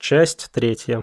Часть третья.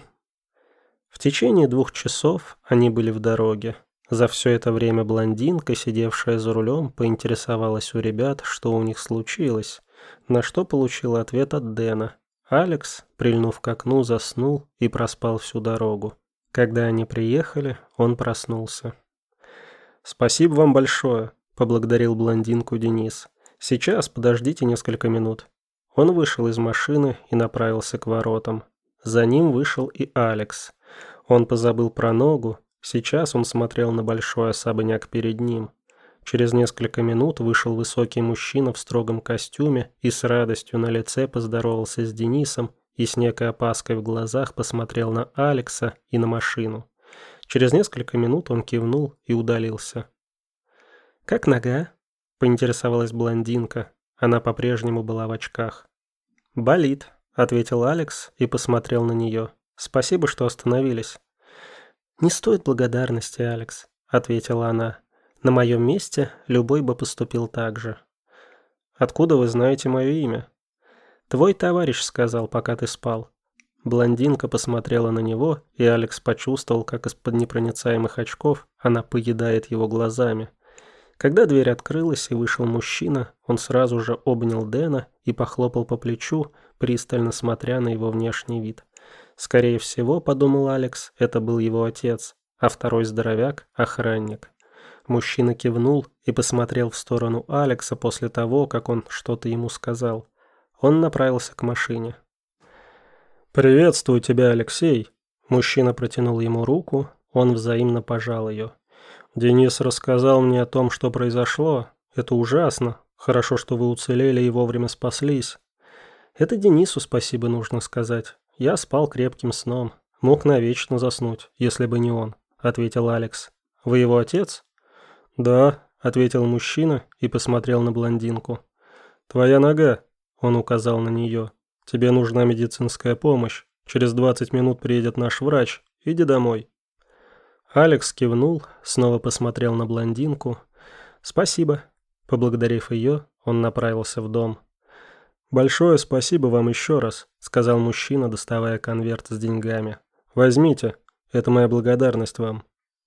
В течение 2 часов они были в дороге. За все это время блондинка, сидевшая за рулем, поинтересовалась у ребят, что у них случилось, на что получила ответ от Дэна. Алекс, прильнув к окну, заснул и проспал всю дорогу. Когда они приехали, он проснулся. «Спасибо вам большое», – поблагодарил блондинку Денис. «Сейчас, подождите несколько минут». Он вышел из машины и направился к воротам. За ним вышел и Алекс. Он позабыл про ногу, сейчас он смотрел на большой особняк перед ним. Через несколько минут вышел высокий мужчина в строгом костюме и с радостью на лице поздоровался с Денисом и с некой опаской в глазах посмотрел на Алекса и на машину. Через несколько минут он кивнул и удалился. «Как нога?» – поинтересовалась блондинка. Она по-прежнему была в очках. «Болит», – ответил Алекс и посмотрел на нее. «Спасибо, что остановились». «Не стоит благодарности, Алекс», – ответила она. «На моем месте любой бы поступил так же». «Откуда вы знаете мое имя?» «Твой товарищ сказал, пока ты спал». Блондинка посмотрела на него, и Алекс почувствовал, как из-под непроницаемых очков она поедает его глазами. Когда дверь открылась и вышел мужчина, он сразу же обнял Дэна и похлопал по плечу, пристально смотря на его внешний вид. Скорее всего, подумал Алекс, это был его отец, а второй здоровяк – охранник. Мужчина кивнул и посмотрел в сторону Алекса после того, как он что-то ему сказал. Он направился к машине. «Приветствую тебя, Алексей!» Мужчина протянул ему руку, он взаимно пожал ее. «Денис рассказал мне о том, что произошло. Это ужасно. Хорошо, что вы уцелели и вовремя спаслись». «Это Денису спасибо нужно сказать. Я спал крепким сном. Мог навечно заснуть, если бы не он», — ответил Алекс. «Вы его отец?» «Да», — ответил мужчина и посмотрел на блондинку. «Твоя нога», — он указал на нее. «Тебе нужна медицинская помощь. Через 20 минут приедет наш врач. Иди домой». Алекс кивнул, снова посмотрел на блондинку. «Спасибо». Поблагодарив ее, он направился в дом. «Большое спасибо вам еще раз», — сказал мужчина, доставая конверт с деньгами. «Возьмите, это моя благодарность вам».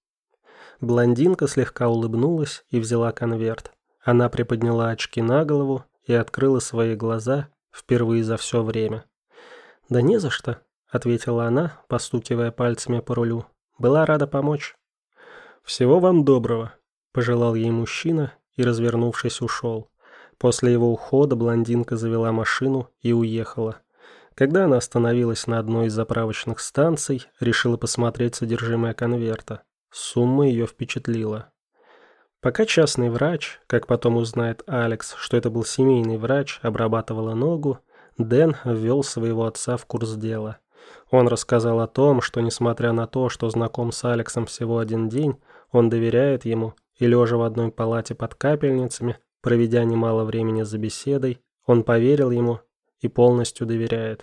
Блондинка слегка улыбнулась и взяла конверт. Она приподняла очки на голову и открыла свои глаза впервые за все время. «Да не за что», — ответила она, постукивая пальцами по рулю. «Была рада помочь». «Всего вам доброго», — пожелал ей мужчина и, развернувшись, ушел. После его ухода блондинка завела машину и уехала. Когда она остановилась на одной из заправочных станций, решила посмотреть содержимое конверта. Сумма ее впечатлила. Пока частный врач, как потом узнает Алекс, что это был семейный врач, обрабатывала ногу, Дэн ввел своего отца в курс дела. Он рассказал о том, что, несмотря на то, что знаком с Алексом всего 1 день, он доверяет ему, и, лежа в одной палате под капельницами, проведя немало времени за беседой, он поверил ему и полностью доверяет.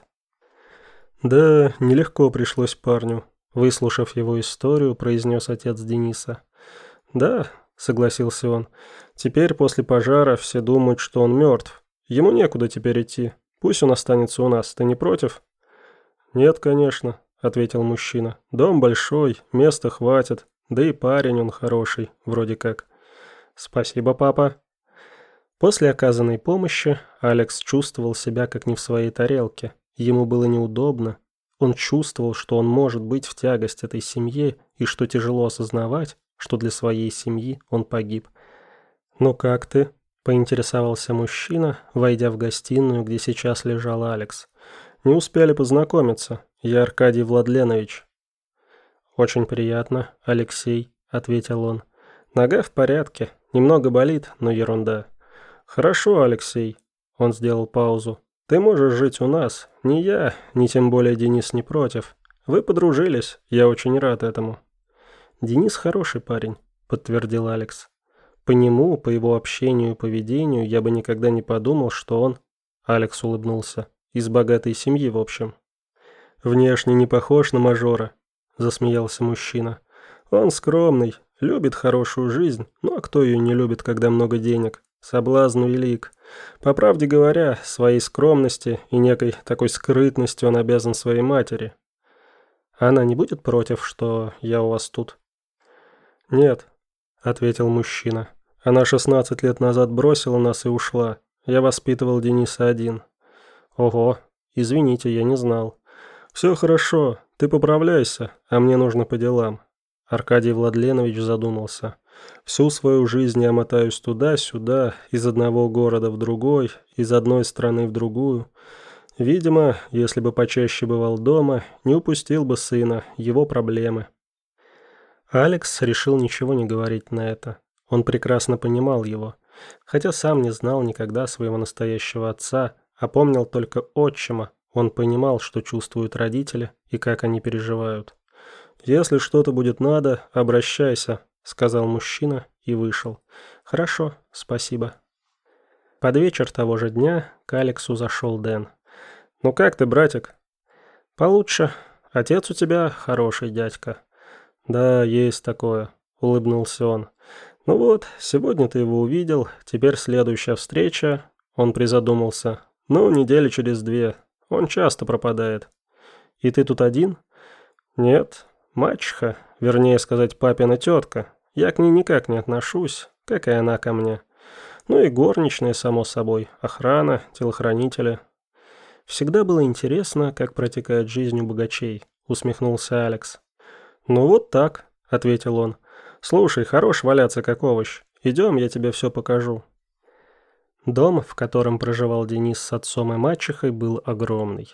«Да, нелегко пришлось парню», — выслушав его историю, произнес отец Дениса. «Да», — согласился он, — «теперь после пожара все думают, что он мертв. Ему некуда теперь идти. Пусть он останется у нас, ты не против?» «Нет, конечно», — ответил мужчина. «Дом большой, места хватит, да и парень он хороший, вроде как». «Спасибо, папа». После оказанной помощи Алекс чувствовал себя как не в своей тарелке. Ему было неудобно. Он чувствовал, что он может быть в тягость этой семье и что тяжело осознавать, что для своей семьи он погиб. «Ну как ты?» – поинтересовался мужчина, войдя в гостиную, где сейчас лежал Алекс. «Не успели познакомиться. Я Аркадий Владленович». «Очень приятно, Алексей», – ответил он. «Нога в порядке. Немного болит, но ерунда». «Хорошо, Алексей», – он сделал паузу. «Ты можешь жить у нас. Ни я, ни тем более Денис не против. Вы подружились, я очень рад этому». «Денис хороший парень», – подтвердил Алекс. «По нему, по его общению и поведению я бы никогда не подумал, что он...» Алекс улыбнулся. «Из богатой семьи, в общем». «Внешне не похож на мажора», – засмеялся мужчина. «Он скромный, любит хорошую жизнь, ну а кто ее не любит, когда много денег? Соблазн велик. По правде говоря, своей скромности и некой такой скрытностью он обязан своей матери. Она не будет против, что я у вас тут? Нет, ответил мужчина. Она 16 лет назад бросила нас и ушла. Я воспитывал Дениса один. Ого, извините, я не знал. Все хорошо, ты поправляйся, а мне нужно по делам. Аркадий Владленович задумался. Всю свою жизнь я мотаюсь туда-сюда, из одного города в другой, из одной страны в другую. Видимо, если бы почаще бывал дома, не упустил бы сына, его проблемы. Алекс решил ничего не говорить на это. Он прекрасно понимал его, хотя сам не знал никогда своего настоящего отца, а помнил только отчима. Он понимал, что чувствуют родители и как они переживают. «Если что-то будет надо, обращайся», — сказал мужчина и вышел. «Хорошо, спасибо». Под вечер того же дня к Алексу зашел Дэн. «Ну как ты, братик?» «Получше. Отец у тебя хороший дядька». «Да, есть такое», — улыбнулся он. «Ну вот, сегодня ты его увидел, теперь следующая встреча». Он призадумался. «Ну, недели через 2. Он часто пропадает». «И ты тут один?» «Нет, мачеха, вернее сказать, папина тетка. Я к ней никак не отношусь, как и она ко мне. Ну и горничные, само собой, охрана, телохранители». «Всегда было интересно, как протекает жизнь у богачей», — усмехнулся Алекс. «Ну вот так», — ответил он. «Слушай, хорош валяться как овощ. Идем, я тебе все покажу». Дом, в котором проживал Денис с отцом и мачехой, был огромный.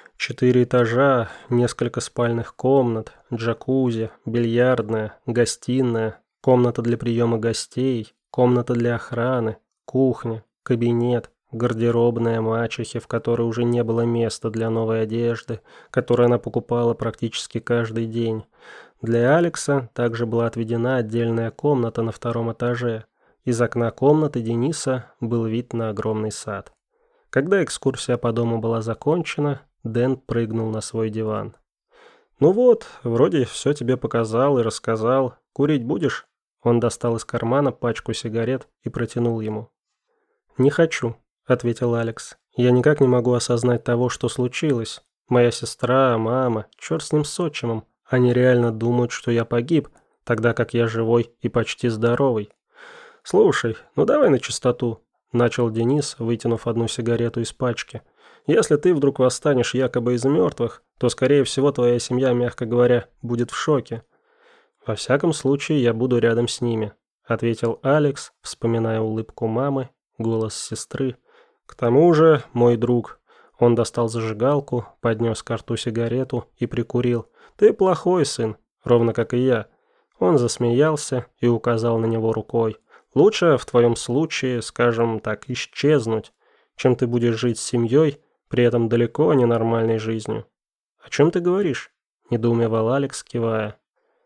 4 этажа, несколько спальных комнат, джакузи, бильярдная, гостиная, комната для приема гостей, комната для охраны, кухня, кабинет, гардеробная мачехи, в которой уже не было места для новой одежды, которую она покупала практически каждый день. Для Алекса также была отведена отдельная комната на 2-м этаже. Из окна комнаты Дениса был вид на огромный сад. Когда экскурсия по дому была закончена, Дэн прыгнул на свой диван. «Ну вот, вроде все тебе показал и рассказал. Курить будешь?» Он достал из кармана пачку сигарет и протянул ему. «Не хочу», — ответил Алекс. «Я никак не могу осознать того, что случилось. Моя сестра, мама, черт с ним с отчимом. Они реально думают, что я погиб, тогда как я живой и почти здоровый». «Слушай, ну давай на чистоту», — начал Денис, вытянув одну сигарету из пачки. «Если ты вдруг восстанешь якобы из мертвых, то, скорее всего, твоя семья, мягко говоря, будет в шоке». «Во всяком случае, я буду рядом с ними», — ответил Алекс, вспоминая улыбку мамы, голос сестры. «К тому же, мой друг...» Он достал зажигалку, поднес к рту сигарету и прикурил. «Ты плохой сын, ровно как и я». Он засмеялся и указал на него рукой. «Лучше в твоем случае, скажем так, исчезнуть, чем ты будешь жить с семьей, при этом далеко не нормальной жизнью». «О чем ты говоришь?» – недоумевал Алекс, кивая.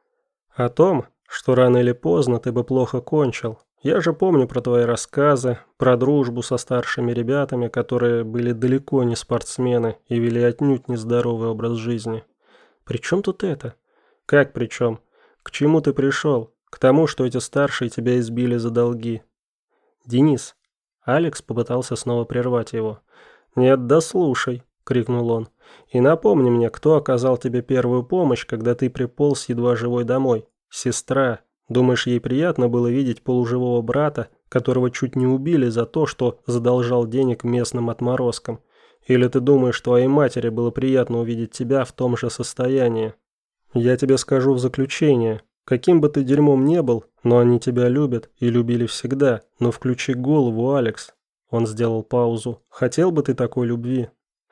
«О том, что рано или поздно ты бы плохо кончил. Я же помню про твои рассказы, про дружбу со старшими ребятами, которые были далеко не спортсмены и вели отнюдь нездоровый образ жизни. При чем тут это? Как при чем? К чему ты пришел? К тому, что эти старшие тебя избили за долги. Денис». Алекс попытался снова прервать его. «Нет, да слушай», — крикнул он. «И напомни мне, кто оказал тебе первую помощь, когда ты приполз едва живой домой? Сестра. Думаешь, ей приятно было видеть полуживого брата, которого чуть не убили за то, что задолжал денег местным отморозкам? Или ты думаешь, твоей матери было приятно увидеть тебя в том же состоянии? Я тебе скажу в заключение. Каким бы ты дерьмом не был, но они тебя любят и любили всегда. Но включи голову, Алекс». Он сделал паузу. «Хотел бы ты такой любви?»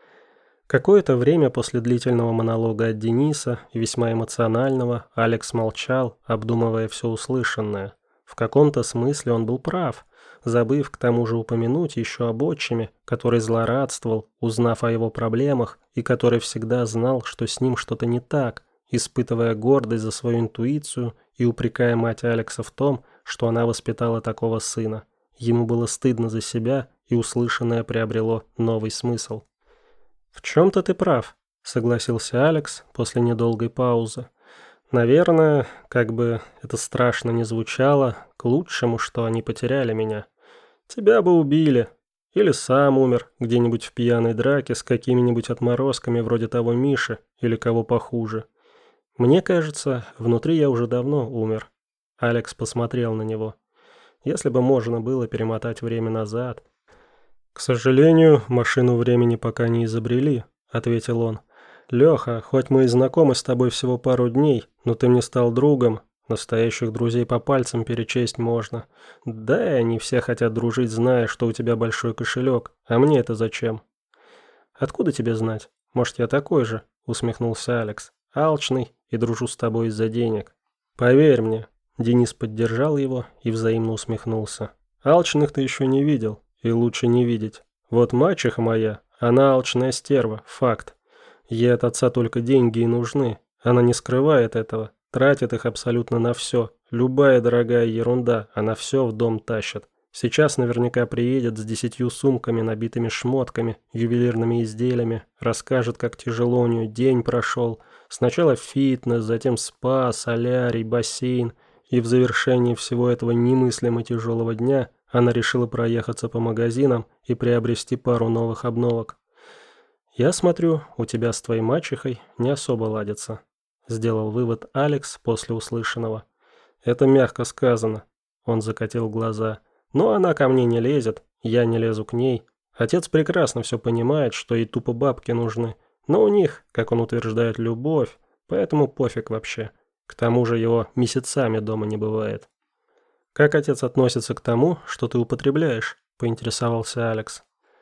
Какое-то время после длительного монолога от Дениса, весьма эмоционального, Алекс молчал, обдумывая все услышанное. В каком-то смысле он был прав, забыв к тому же упомянуть еще об отчиме, который злорадствовал, узнав о его проблемах, и который всегда знал, что с ним что-то не так, испытывая гордость за свою интуицию и упрекая мать Алекса в том, что она воспитала такого сына. Ему было стыдно за себя, и услышанное приобрело новый смысл. «В чем-то ты прав», — согласился Алекс после недолгой паузы. «Наверное, как бы это страшно ни звучало, к лучшему, что они потеряли меня. Тебя бы убили. Или сам умер где-нибудь в пьяной драке с какими-нибудь отморозками вроде того Миши или кого похуже. Мне кажется, внутри я уже давно умер. Алекс посмотрел на него. Если бы можно было перемотать время назад. К сожалению, машину времени пока не изобрели, ответил он. Леха, хоть мы и знакомы с тобой всего пару дней, но ты мне стал другом. Настоящих друзей по пальцам перечесть можно. Да, и они все хотят дружить, зная, что у тебя большой кошелек. А мне это зачем? Откуда тебе знать? Может, я такой же? Усмехнулся Алекс. Алчный и дружу с тобой из-за денег. Поверь мне. Денис поддержал его и взаимно усмехнулся. Алчных ты еще не видел, и лучше не видеть. Вот мачеха моя, она алчная стерва, факт. Ей от отца только деньги и нужны. Она не скрывает этого. Тратит их абсолютно на все. Любая дорогая ерунда, она все в дом тащит. Сейчас наверняка приедет с 10 сумками, набитыми шмотками, ювелирными изделиями, расскажет, как тяжело у нее день прошел. Сначала фитнес, затем спа, солярий, бассейн. И в завершении всего этого немыслимо тяжелого дня она решила проехаться по магазинам и приобрести пару новых обновок. «Я смотрю, у тебя с твоей мачехой не особо ладится», — сделал вывод Алекс после услышанного. «Это мягко сказано», — он закатил глаза. «Но она ко мне не лезет, я не лезу к ней. Отец прекрасно все понимает, что ей тупо бабки нужны, но у них, как он утверждает, любовь, поэтому пофиг вообще. К тому же его месяцами дома не бывает». «Как отец относится к тому, что ты употребляешь?» — поинтересовался Алекс.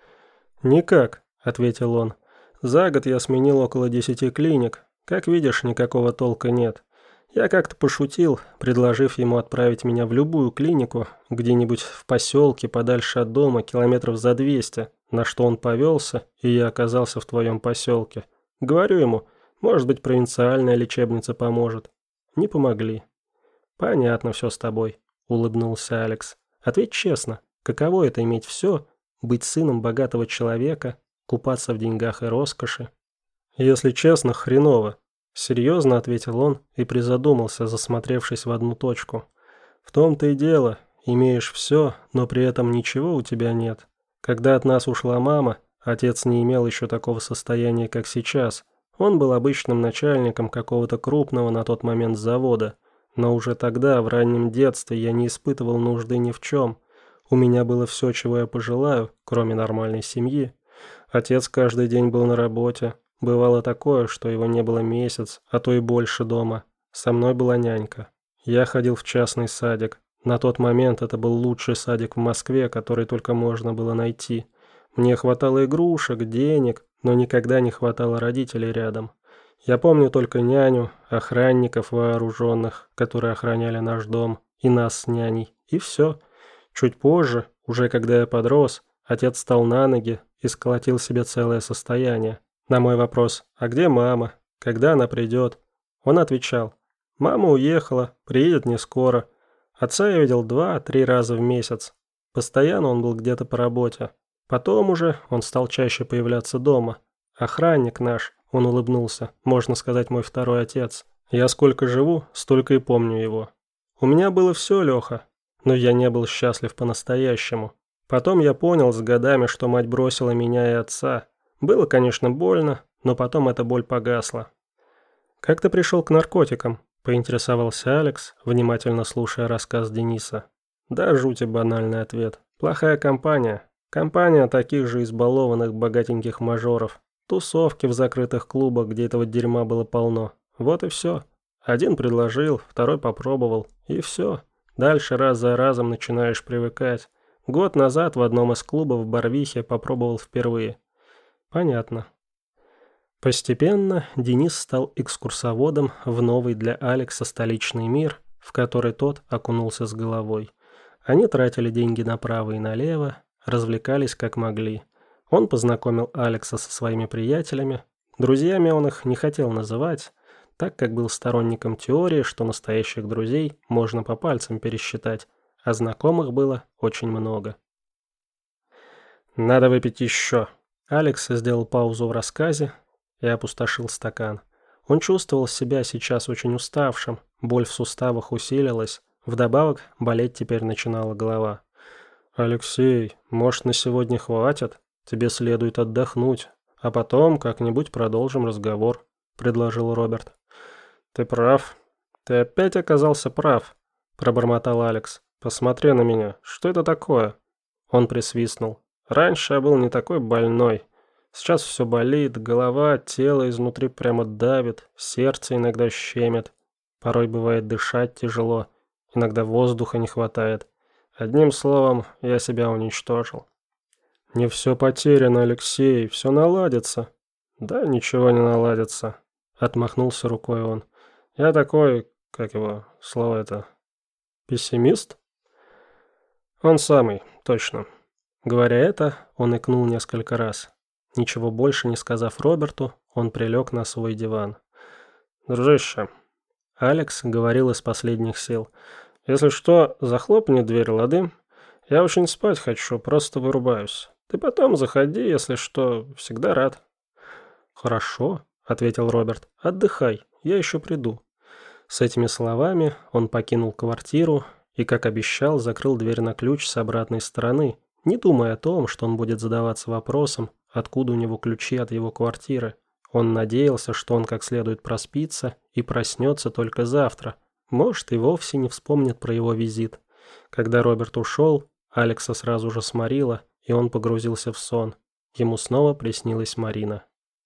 «Никак», — ответил он. «За год я сменил около 10 клиник. Как видишь, никакого толка нет. Я как-то пошутил, предложив ему отправить меня в любую клинику, где-нибудь в поселке, подальше от дома, километров за 200, на что он повелся, и я оказался в твоем поселке. Говорю ему, может быть, провинциальная лечебница поможет. Не помогли». «Понятно все с тобой», — улыбнулся Алекс. «Ответь честно, каково это иметь все, быть сыном богатого человека, купаться в деньгах и роскоши?» «Если честно, хреново», — серьезно ответил он и призадумался, засмотревшись в одну точку. «В том-то и дело, имеешь все, но при этом ничего у тебя нет. Когда от нас ушла мама, отец не имел еще такого состояния, как сейчас. Он был обычным начальником какого-то крупного на тот момент завода, но уже тогда, в раннем детстве, я не испытывал нужды ни в чем. У меня было все, чего я пожелаю, кроме нормальной семьи. Отец каждый день был на работе. Бывало такое, что его не было месяц, а то и больше дома. Со мной была нянька. Я ходил в частный садик. На тот момент это был лучший садик в Москве, который только можно было найти. Мне хватало игрушек, денег, но никогда не хватало родителей рядом. Я помню только няню, охранников вооруженных, которые охраняли наш дом, и нас с няней, и все. Чуть позже, уже когда я подрос, отец встал на ноги и сколотил себе целое состояние. На мой вопрос «А где мама? Когда она придет?» Он отвечал «Мама уехала, приедет не скоро. Отца я видел 2-3 раза в месяц. Постоянно он был где-то по работе. Потом уже он стал чаще появляться дома. Охранник наш», он улыбнулся, можно сказать, мой второй отец. «Я сколько живу, столько и помню его. У меня было все, Леха, но я не был счастлив по-настоящему. Потом я понял с годами, что мать бросила меня и отца. Было, конечно, больно, но потом эта боль погасла». «Как ты пришел к наркотикам?» – поинтересовался Алекс, внимательно слушая рассказ Дениса. «Да, жути банальный ответ. Плохая компания. Компания таких же избалованных богатеньких мажоров. Тусовки в закрытых клубах, где этого дерьма было полно. Вот и все. Один предложил, второй попробовал, и все. Дальше раз за разом начинаешь привыкать. Год назад в одном из клубов в Барвихе попробовал впервые». «Понятно». Постепенно Денис стал экскурсоводом в новый для Алекса столичный мир, в который тот окунулся с головой. Они тратили деньги направо и налево, развлекались как могли. Он познакомил Алекса со своими приятелями. Друзьями он их не хотел называть, так как был сторонником теории, что настоящих друзей можно по пальцам пересчитать, а знакомых было очень много. «Надо выпить еще». Алекс сделал паузу в рассказе и опустошил стакан. Он чувствовал себя сейчас очень уставшим, боль в суставах усилилась, вдобавок болеть теперь начинала голова. «Алексей, может, на сегодня хватит? Тебе следует отдохнуть, а потом как-нибудь продолжим разговор», — предложил Роберт. «Ты прав. Ты опять оказался прав», — пробормотал Алекс. «Посмотри на меня. Что это такое?» Он присвистнул. «Раньше я был не такой больной. Сейчас все болит, голова, тело изнутри прямо давит, сердце иногда щемит. Порой бывает дышать тяжело, иногда воздуха не хватает. Одним словом, я себя уничтожил». «Не все потеряно, Алексей, все наладится». «Да ничего не наладится», — отмахнулся рукой он. «Я такой, как его, слово это, пессимист?» «Он самый, точно». Говоря это, он икнул несколько раз. Ничего больше не сказав Роберту, он прилег на свой диван. «Дружище», — Алекс говорил из последних сил, — «если что, захлопни дверь, лады? Я очень спать хочу, просто вырубаюсь. Ты потом заходи, если что, всегда рад». «Хорошо», — ответил Роберт, — «отдыхай, я еще приду». С этими словами он покинул квартиру и, как обещал, закрыл дверь на ключ с обратной стороны, не думая о том, что он будет задаваться вопросом, откуда у него ключи от его квартиры. Он надеялся, что он как следует проспится и проснется только завтра. Может, и вовсе не вспомнит про его визит. Когда Роберт ушел, Алекса сразу же сморило, и он погрузился в сон. Ему снова приснилась Марина.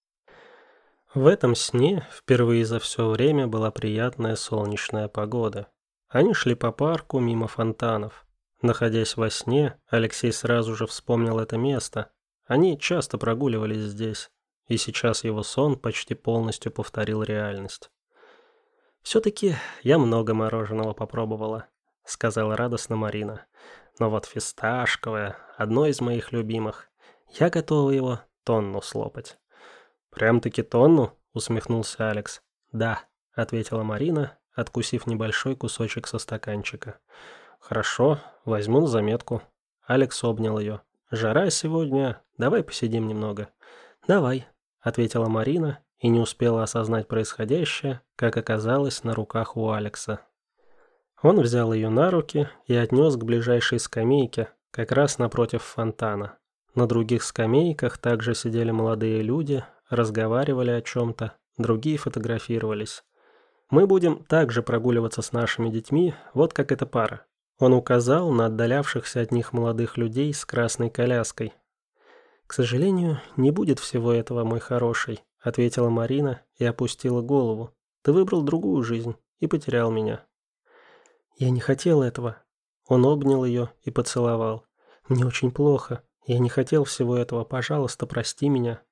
В этом сне впервые за все время была приятная солнечная погода. Они шли по парку мимо фонтанов. Находясь во сне, Алексей сразу же вспомнил это место. Они часто прогуливались здесь, и сейчас его сон почти полностью повторил реальность. «Все-таки я много мороженого попробовала», — сказала радостно Марина. «Но вот фисташковое, одно из моих любимых. Я готова его тонну слопать». «Прям-таки тонну?» — усмехнулся Алекс. «Да», — ответила Марина, откусив небольшой кусочек со стаканчика. «Хорошо, возьму на заметку». Алекс обнял ее. «Жара сегодня, давай посидим немного». «Давай», — ответила Марина и не успела осознать происходящее, как оказалось на руках у Алекса. Он взял ее на руки и отнес к ближайшей скамейке, как раз напротив фонтана. На других скамейках также сидели молодые люди, разговаривали о чем-то, другие фотографировались. «Мы будем также прогуливаться с нашими детьми, вот как эта пара». Он указал на отдалявшихся от них молодых людей с красной коляской. «К сожалению, не будет всего этого, мой хороший», — ответила Марина и опустила голову. «Ты выбрал другую жизнь и потерял меня». «Я не хотел этого». Он обнял ее и поцеловал. «Мне очень плохо. Я не хотел всего этого. Пожалуйста, прости меня».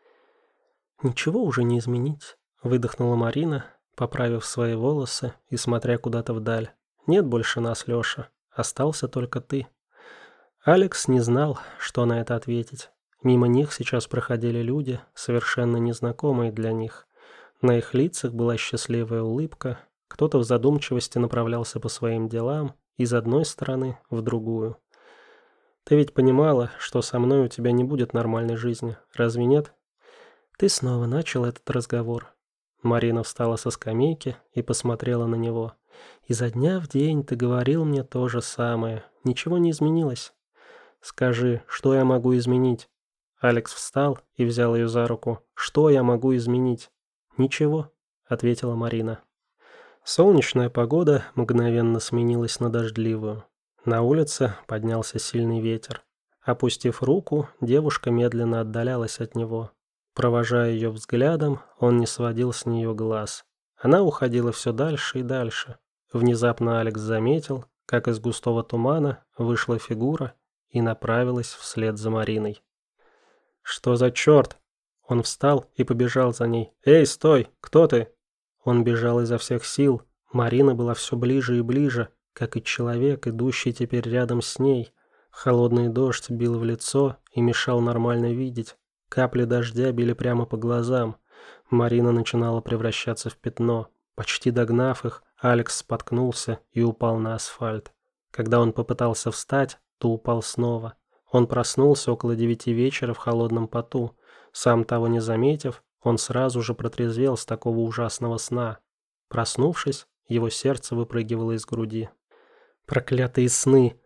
«Ничего уже не изменить», — выдохнула Марина, поправив свои волосы и смотря куда-то вдаль. «Нет больше нас, Леша. Остался только ты». Алекс не знал, что на это ответить. Мимо них сейчас проходили люди, совершенно незнакомые для них. На их лицах была счастливая улыбка. Кто-то в задумчивости направлялся по своим делам из одной стороны в другую. «Ты ведь понимала, что со мной у тебя не будет нормальной жизни, разве нет?» «Ты снова начал этот разговор». Марина встала со скамейки и посмотрела на него. «Изо дня в день ты говорил мне то же самое. Ничего не изменилось». «Скажи, что я могу изменить?» Алекс встал и взял ее за руку. «Что я могу изменить?» «Ничего», — ответила Марина. Солнечная погода мгновенно сменилась на дождливую. На улице поднялся сильный ветер. Опустив руку, девушка медленно отдалялась от него. Провожая ее взглядом, он не сводил с нее глаз. Она уходила все дальше и дальше. Внезапно Алекс заметил, как из густого тумана вышла фигура и направилась вслед за Мариной. «Что за черт?» Он встал и побежал за ней. «Эй, стой! Кто ты?» Он бежал изо всех сил. Марина была все ближе и ближе, как и человек, идущий теперь рядом с ней. Холодный дождь бил в лицо и мешал нормально видеть. Капли дождя били прямо по глазам. Марина начинала превращаться в пятно. Почти догнав их, Алекс споткнулся и упал на асфальт. Когда он попытался встать, то упал снова. Он проснулся около 9 вечера в холодном поту. Сам того не заметив, он сразу же протрезвел с такого ужасного сна. Проснувшись, его сердце выпрыгивало из груди. Проклятые сны!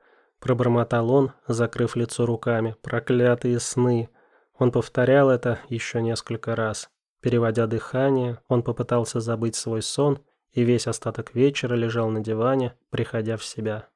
Пробормотал он, закрыв лицо руками. Проклятые сны. Он повторял это еще несколько раз. Переводя дыхание, он попытался забыть свой сон и весь остаток вечера лежал на диване, приходя в себя.